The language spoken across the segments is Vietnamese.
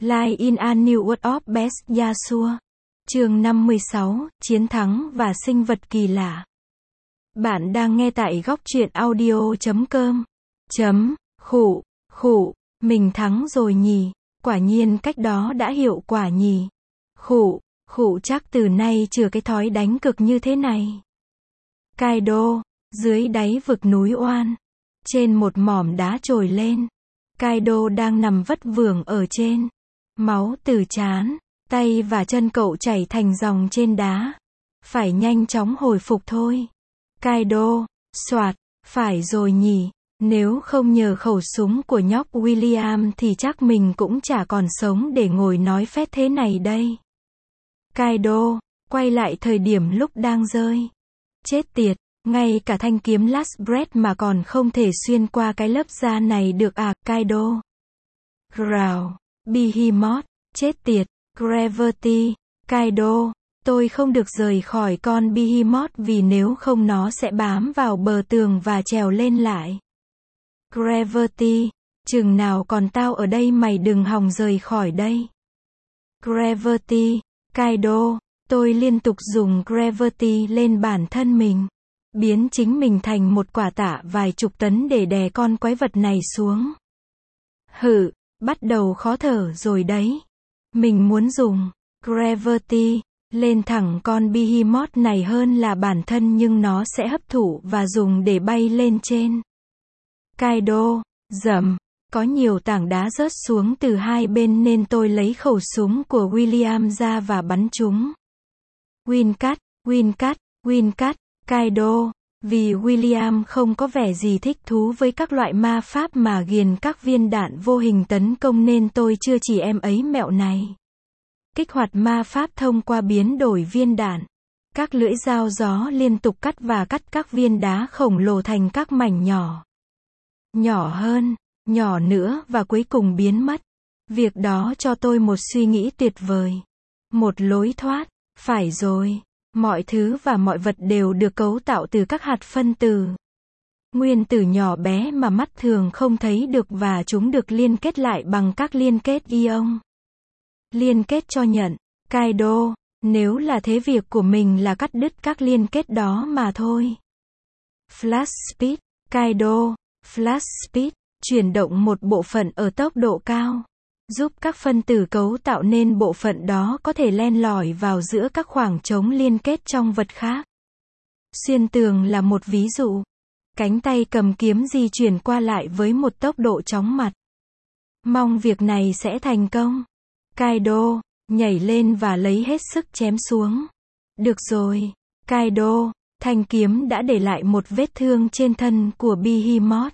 Live in a New World of Best Yasuo. Chương 56, Chiến thắng và sinh vật kỳ lạ. Bạn đang nghe tại góc truyện audio.com. Khụ, mình thắng rồi nhỉ, quả nhiên cách đó đã hiệu quả nhỉ. Khụ chắc từ nay chừa cái thói đánh cực như thế này. Kaido, dưới đáy vực núi oan, trên một mỏm đá trồi lên. Kaido đang nằm vất vưởng ở trên. Máu từ trán, tay và chân cậu chảy thành dòng trên đá. Phải nhanh chóng hồi phục thôi. Kaido, soạt, phải rồi nhỉ, nếu không nhờ khẩu súng của nhóc William thì chắc mình cũng chả còn sống để ngồi nói phét thế này đây. Kaido, quay lại thời điểm lúc đang rơi. Chết tiệt, ngay cả thanh kiếm Last Breath mà còn không thể xuyên qua cái lớp da này được à, Kaido. Growl, Behemoth, chết tiệt, Gravity, Kaido, tôi không được rời khỏi con Behemoth vì nếu không nó sẽ bám vào bờ tường và trèo lên lại. Gravity, chừng nào còn tao ở đây mày đừng hòng rời khỏi đây. Gravity, Kaido, tôi liên tục dùng Gravity lên bản thân mình. Biến chính mình thành một quả tạ vài chục tấn để đè con quái vật này xuống. Bắt đầu khó thở rồi đấy. Mình muốn dùng Gravity lên thẳng con Behemoth này hơn là bản thân nhưng nó sẽ hấp thụ và dùng để bay lên trên. Kaido, rầm, có nhiều tảng đá rớt xuống từ hai bên nên tôi lấy khẩu súng của William ra và bắn chúng. Wincat, Kaido, vì William không có vẻ gì thích thú với các loại ma pháp mà ghiền các viên đạn vô hình tấn công nên tôi chưa chỉ em ấy mẹo này. Kích hoạt ma pháp thông qua biến đổi viên đạn. Các lưỡi dao gió liên tục cắt và cắt các viên đá khổng lồ thành các mảnh nhỏ. Nhỏ hơn, nhỏ nữa và cuối cùng biến mất. Việc đó cho tôi một suy nghĩ tuyệt vời. Một lối thoát, phải rồi. Mọi thứ và mọi vật đều được cấu tạo từ các hạt phân tử. Nguyên tử nhỏ bé mà mắt thường không thấy được và chúng được liên kết lại bằng các liên kết ion. Liên kết cho nhận, Kaido, nếu là thế việc của mình là cắt đứt các liên kết đó mà thôi. Flash Speed, Kaido, Flash Speed, chuyển động một bộ phận ở tốc độ cao. Giúp các phân tử cấu tạo nên bộ phận đó có thể len lỏi vào giữa các khoảng trống liên kết trong vật khác. Xuyên tường là một ví dụ. Cánh tay cầm kiếm di chuyển qua lại với một tốc độ chóng mặt. Mong việc này sẽ thành công. Kaido, nhảy lên và lấy hết sức chém xuống. Được rồi, Kaido, thanh kiếm đã để lại một vết thương trên thân của Behemoth.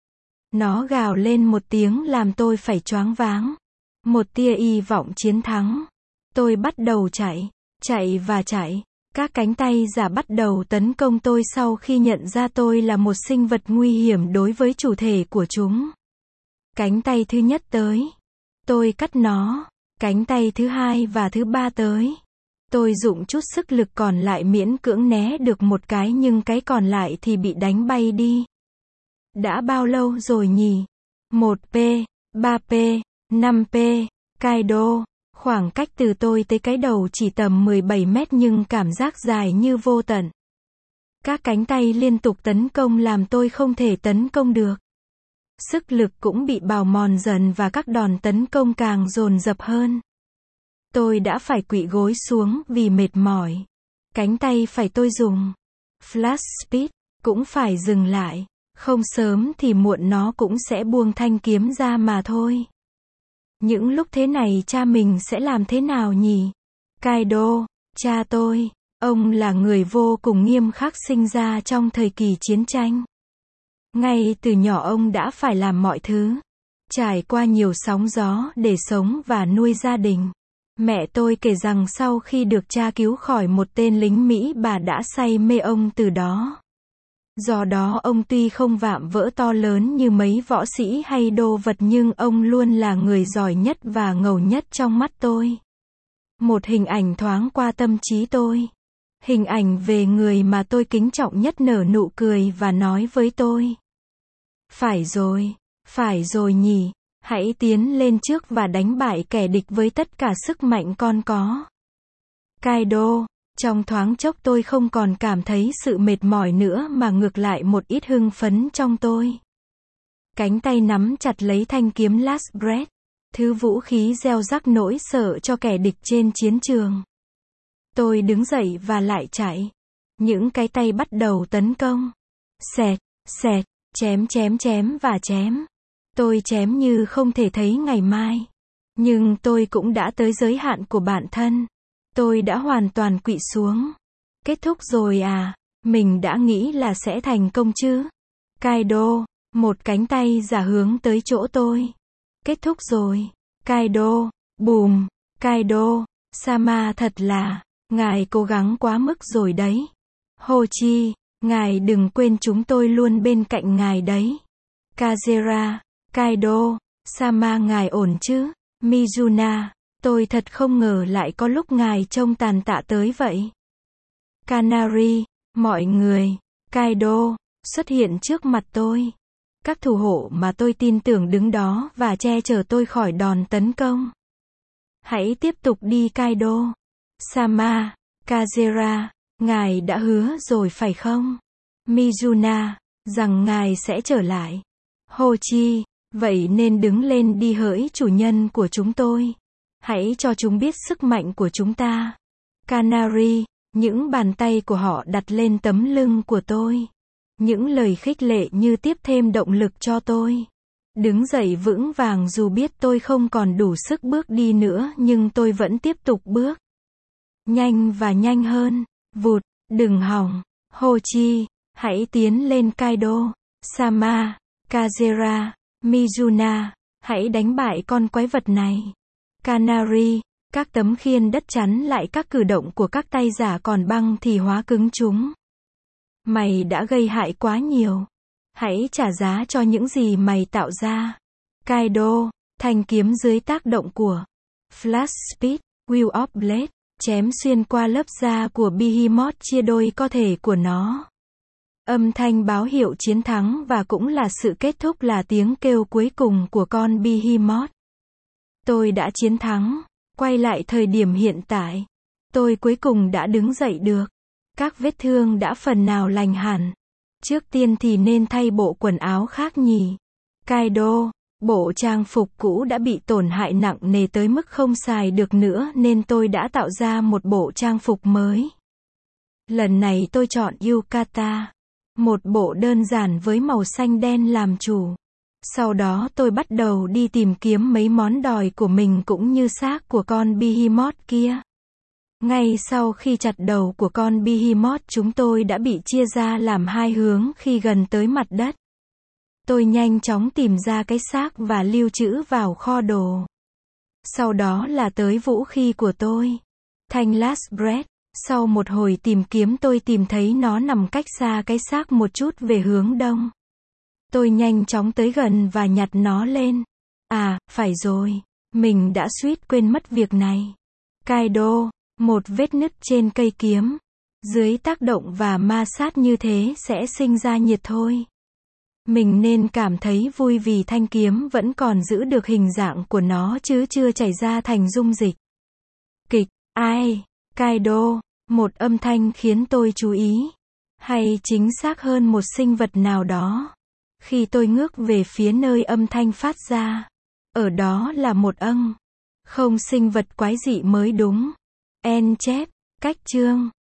Nó gào lên một tiếng làm tôi phải choáng váng. Một tia hy vọng chiến thắng. Tôi bắt đầu chạy và chạy. Các cánh tay giả bắt đầu tấn công tôi sau khi nhận ra tôi là một sinh vật nguy hiểm đối với chủ thể của chúng. Cánh tay thứ nhất tới. Tôi cắt nó. Cánh tay thứ hai và thứ ba tới. Tôi dụng chút sức lực còn lại miễn cưỡng né được một cái nhưng cái còn lại thì bị đánh bay đi. Đã bao lâu rồi nhỉ? 1p, 3p, 5p, Kaido, khoảng cách từ tôi tới cái đầu chỉ tầm 17 mét nhưng cảm giác dài như vô tận. Các cánh tay liên tục tấn công làm tôi không thể tấn công được. Sức lực cũng bị bào mòn dần và các đòn tấn công càng dồn dập hơn. Tôi đã phải khuỵu gối xuống vì mệt mỏi. Cánh tay phải tôi dùng. Flash Speed, cũng phải dừng lại. Không sớm thì muộn nó cũng sẽ buông thanh kiếm ra mà thôi. Những lúc thế này cha mình sẽ làm thế nào nhỉ? Kaido, cha tôi, ông là người vô cùng nghiêm khắc sinh ra trong thời kỳ chiến tranh. Ngay từ nhỏ ông đã phải làm mọi thứ. Trải qua nhiều sóng gió để sống và nuôi gia đình. Mẹ tôi kể rằng sau khi được cha cứu khỏi một tên lính Mỹ bà đã say mê ông từ đó. Do đó ông tuy không vạm vỡ to lớn như mấy võ sĩ hay đô vật nhưng ông luôn là người giỏi nhất và ngầu nhất trong mắt tôi. Một hình ảnh thoáng qua tâm trí tôi. Hình ảnh về người mà tôi kính trọng nhất nở nụ cười và nói với tôi. Phải rồi nhỉ, Hãy tiến lên trước và đánh bại kẻ địch với tất cả sức mạnh con có. Kaido. Trong thoáng chốc tôi không còn cảm thấy sự mệt mỏi nữa mà ngược lại một ít hưng phấn trong tôi. Cánh tay nắm chặt lấy thanh kiếm Last Breath, thứ vũ khí gieo rắc nỗi sợ cho kẻ địch trên chiến trường. Tôi đứng dậy và lại chạy. Những cái tay bắt đầu tấn công. Xẹt, xẹt, chém chém chém và chém. Tôi chém như không thể thấy ngày mai. Nhưng tôi cũng đã tới giới hạn của bản thân. Tôi đã hoàn toàn quỵ xuống. Kết thúc rồi à? Mình đã nghĩ là sẽ thành công chứ? Kaido. Một cánh tay giả hướng tới chỗ tôi. Kết thúc rồi. Kaido. Bùm. Kaido. Sama thật là, ngài cố gắng quá mức rồi đấy. Hochi. Ngài đừng quên chúng tôi luôn bên cạnh ngài đấy. Kazera. Kaido. Sama ngài ổn chứ? Mizuna. Tôi thật không ngờ lại có lúc ngài trông tàn tạ tới vậy. Canary. Mọi người. Kaido. Xuất hiện trước mặt tôi. Các thủ hộ mà tôi tin tưởng đứng đó và che chở tôi khỏi đòn tấn công. Hãy tiếp tục đi Kaido. Sama. Kazera. Ngài đã hứa rồi phải không? Mizuna. Rằng ngài sẽ trở lại. Hochi. Vậy nên đứng lên đi hỡi chủ nhân của chúng tôi. Hãy cho chúng biết sức mạnh của chúng ta. Canary. Những bàn tay của họ đặt lên tấm lưng của tôi. Những lời khích lệ như tiếp thêm động lực cho tôi. Đứng dậy vững vàng dù biết tôi không còn đủ sức bước đi nữa nhưng tôi vẫn tiếp tục bước. Nhanh và nhanh hơn. Vụt. Đừng hỏng. Hochi. Hãy tiến lên Kaido. Sama. Kazera. Mizuna. Hãy đánh bại con quái vật này. Canary. Các tấm khiên đất chắn lại các cử động của các tay giả còn băng thì hóa cứng chúng. Mày đã gây hại quá nhiều. Hãy trả giá cho những gì mày tạo ra. Kaido. Thanh kiếm dưới tác động của Flash Speed, Wheel of Blade, chém xuyên qua lớp da của Behemoth chia đôi cơ thể của nó. Âm thanh báo hiệu chiến thắng và cũng là sự kết thúc là tiếng kêu cuối cùng của con Behemoth. Tôi đã chiến thắng. Quay lại thời điểm hiện tại. Tôi cuối cùng đã đứng dậy được. Các vết thương đã phần nào lành hẳn. Trước tiên thì nên thay bộ quần áo khác nhỉ. Kaido. Bộ trang phục cũ đã bị tổn hại nặng nề tới mức không xài được nữa nên tôi đã tạo ra một bộ trang phục mới. Lần này tôi chọn yukata. Một bộ đơn giản với màu xanh đen làm chủ. Sau đó tôi bắt đầu đi tìm kiếm mấy món đòi của mình cũng như xác của con Behemoth kia. Ngay sau khi chặt đầu của con Behemoth chúng tôi đã bị chia ra làm hai hướng khi gần tới mặt đất. Tôi nhanh chóng tìm ra cái xác và lưu trữ vào kho đồ. Sau đó là tới vũ khí của tôi. Thanh Last Breath. Sau một hồi tìm kiếm tôi tìm thấy nó nằm cách xa cái xác một chút về hướng đông. Tôi nhanh chóng tới gần và nhặt nó lên. À, phải rồi. Mình đã suýt quên mất việc này. Kaido. Một vết nứt trên cây kiếm. Dưới tác động và ma sát như thế sẽ sinh ra nhiệt thôi. Mình nên cảm thấy vui vì thanh kiếm vẫn còn giữ được hình dạng của nó chứ chưa chảy ra thành dung dịch. Kịch. Ai? Kaido. Một âm thanh khiến tôi chú ý. Hay chính xác hơn một sinh vật nào đó. Khi tôi ngước về phía nơi âm thanh phát ra. Ở đó là một không sinh vật quái dị mới đúng. En chép. Cách chương.